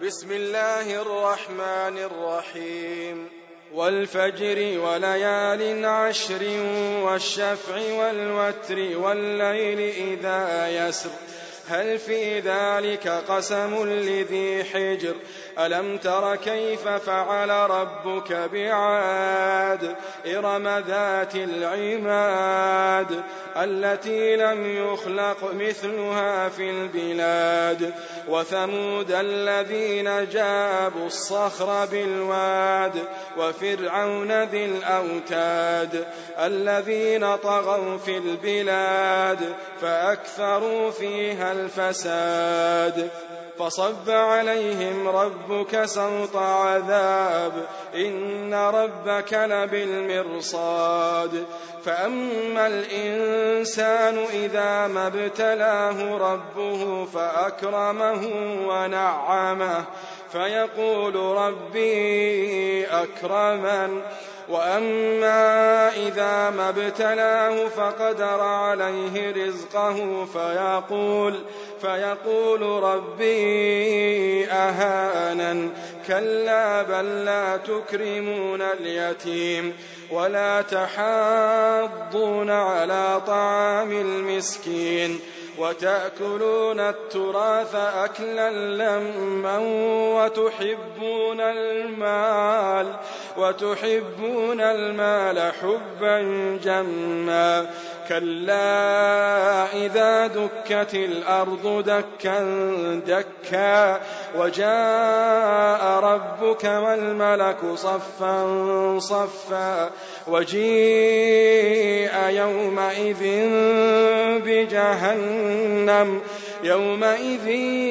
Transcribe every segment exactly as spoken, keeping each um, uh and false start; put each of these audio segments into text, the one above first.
بسم الله الرحمن الرحيم والفجر وليال عشر والشفع والوتر والليل إذا يسر هل في ذلك قسم لذي حجر ألم تر كيف فعل ربك بعاد إرم ذات العماد التي لم يخلق مثلها في البلاد وثمود الذين جابوا الصخر بالواد وفرعون ذي الأوتاد الذين طغوا في البلاد فأكثروا فيها الفساد فصب عليهم ربك سوط عذاب إن ربك لبالمرصاد فأما الإنسان إذا ما ابتلاه ربه فأكرمه ونعمه فيقول ربي أكرمن وأما إذا ما ابتلاه فقدر عليه رزقه فيقول فيقول ربي أهانن كلا بل لا تكرمون اليتيم ولا تحاضون على طعام المسكين وتأكلون التراث أكلا لما وتحبون المال وتحبون المال حبا جما كلا إذا دكت الأرض دكا دكا وجاء ربك والملك صفا صفا وجيء يومئذ بجهنم يومئذ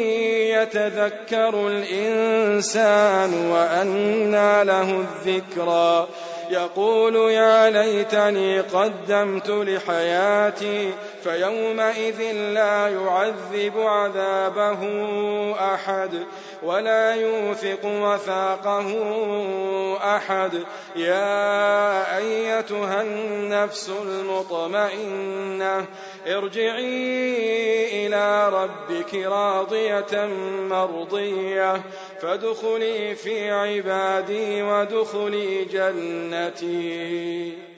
يتذكر الإنسان وأنى له الذكرى يقول يا ليتني قدمت لحياتي فيومئذ لا يعذب عذابه أحد ولا يوثق وثاقه أحد يا أيتها النفس المطمئنة ارجعي إلى ربك راضية مرضية فادخلي في عبادي وادخلي جنتي.